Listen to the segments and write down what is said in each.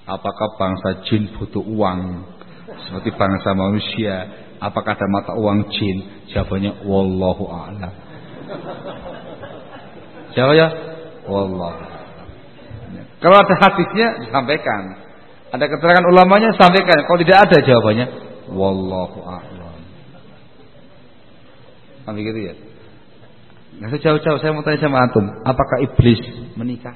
Apakah bangsa jin butuh uang seperti bangsa manusia? Apakah ada mata uang jin? Jawabannya wallahu a'lam. Jawabannya wallahu. Kalau ada hadisnya disampaikan, ada keterangan ulamanya sampaikan. Kalau tidak ada jawabannya wallahu a'lam. Sampai gitu ya. Nggak usah jauh-jauh, saya mau tanya sama antum, apakah iblis menikah?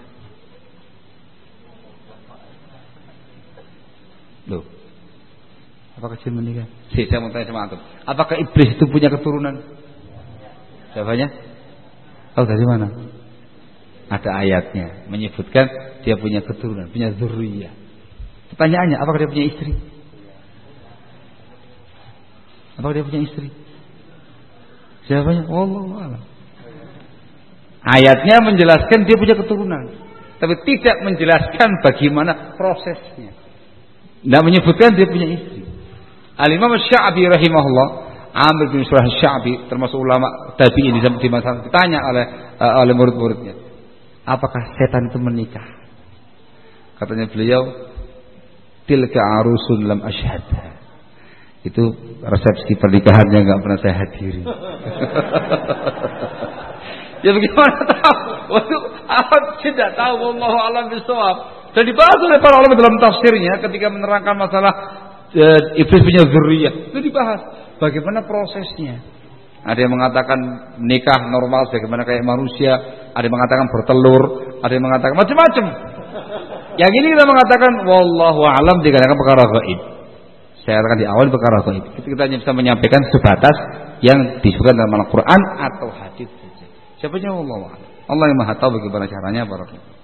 Loh, apakah jin menikah? Saya mau tanya sama antum, apakah iblis itu punya keturunan? Jawabannya, oh dari mana? Ada ayatnya menyebutkan dia punya keturunan, punya dzurriyyah. Pertanyaannya, apakah dia punya istri? Apakah dia punya istri? Jawabannya, wallahu a'lam. Ayatnya menjelaskan dia punya keturunan, tapi tidak menjelaskan bagaimana prosesnya. Tidak menyebutkan dia punya istri. Al-Imam Sya'bi rahimahullah, Amir bin Surah Sya'bi, termasuk ulama tabi'in di masa ditanya oleh murid-muridnya, apakah setan itu menikah? Katanya beliau, tilka arusun lam asyhadha. Itu resepsi pernikahan yang enggak pernah saya hadiri. Ya bagaimana tahu? Waktu awal tidak tahu, wallahu a'lam bishawab. Dan dibahas oleh para ulama dalam tafsirnya ketika menerangkan masalah iblis punya dzurriyyah. Itu dibahas bagaimana prosesnya. Ada yang mengatakan nikah normal sebagaimana kayak manusia, ada yang mengatakan bertelur, ada yang mengatakan macam-macam. Yang ini kita mengatakan wallahu a'lam dikarenakan perkara gaib. Saya katakan di awal perkara gaib. Kita hanya bisa menyampaikan sebatas yang disebutkan dalam Al-Qur'an atau hadis. Siapa yang Allah yang Maha tahu bagaimana caranya, barakallahu.